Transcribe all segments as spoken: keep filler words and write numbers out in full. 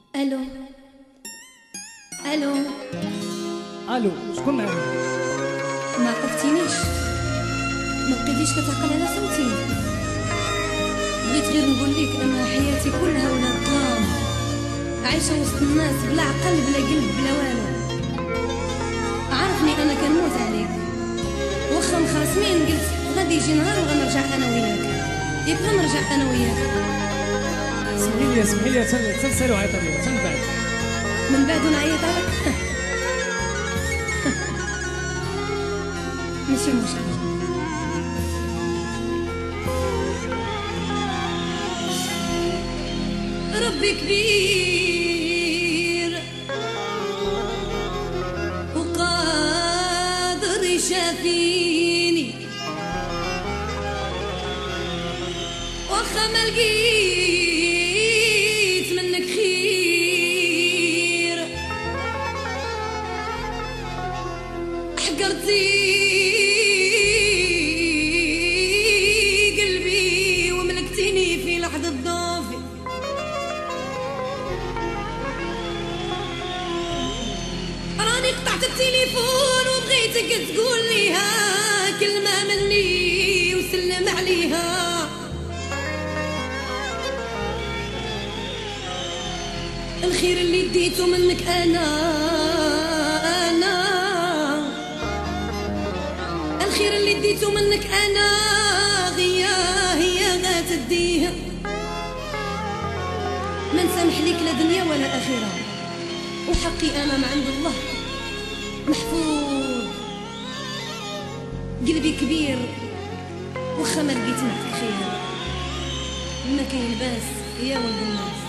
الو الو الو شكون معايا؟ ما عقلتينيش، ما بقيتيش كتعقل على صوتي. بغيت غير نقول لك انا حياتي كلها ولا ظلام، عايشه وسط الناس بلا عقل بلا قلب بلا والو. عارفني انا كنموت عليك، واخا مخاصمين قلت غادي يجي نهار وغنرجع انا وياك، ياك غنرجع انا وياك. اسمحي لي اسمحي لي تنسالو عيط عليا من بعد من بعد نعيط عليك. ماشي مشكل. ربي كبير وقادر يشافيني، واخا ما لقيت منك خير، حقرتي قلبي وملكتيني في لحظة ضعفي. راني قطعت التليفون وبغيتك تقول ليها كلمة مني وسلم عليها. الخير اللي ديته منك انا انا الخير اللي ديته منك انا غيا هي غاتديها. ما نسامح ليك لا دنيا ولا اخره، وحقي انا ما عند الله محفوظ. قلبي كبير وخا ما لقيت معك خير، ما كاين باس يا ولد الناس.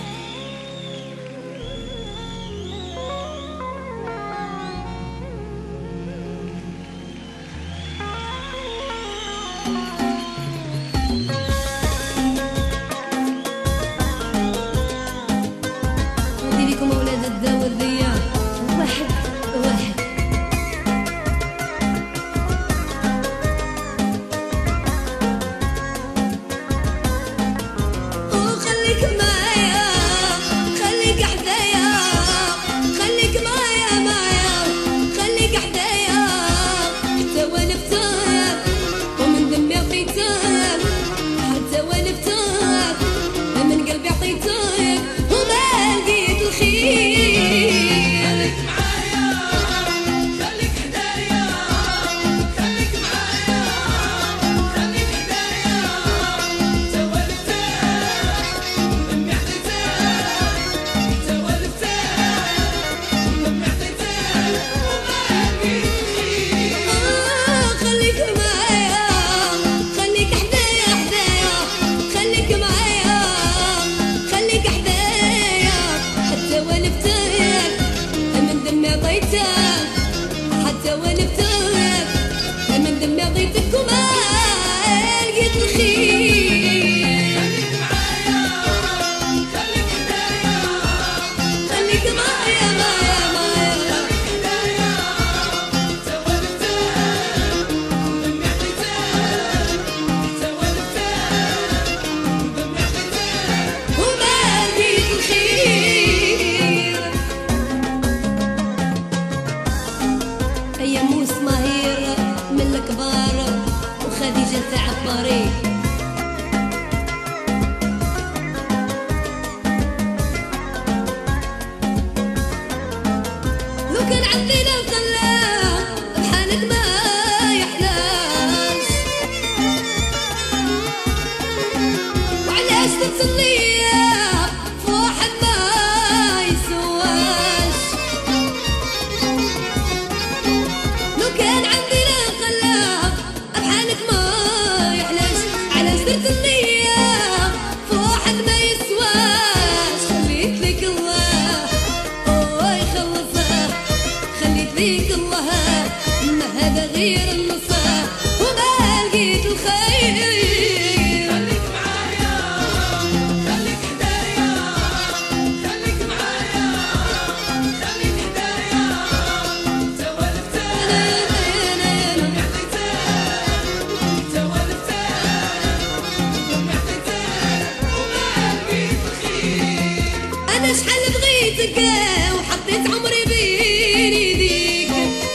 شحال بغيت بغيتك وحطيت عمري بين يديك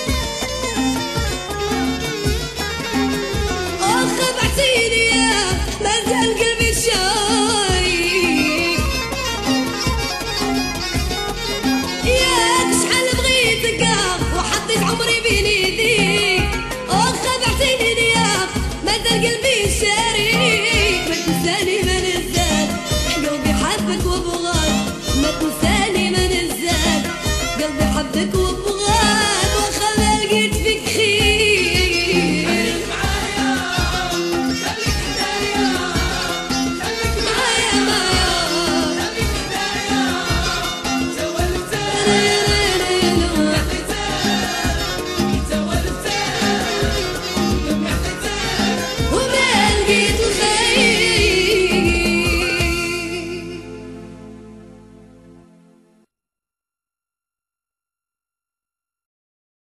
واخا بعتيني مازال قلبي شايك ياك شحال بغيتك وحطيت عمري بين يديك واخا بعتيني مازال قلبي شاريك ما تنساني ما ننساك قلبي حبك وبغاك ما تنساني ما ننساك قلبي حبك وبغاك واخا ما لقيت فيك خير خليك معايا خليك حدايا خليك معايا معايا خليك حدايا سوالف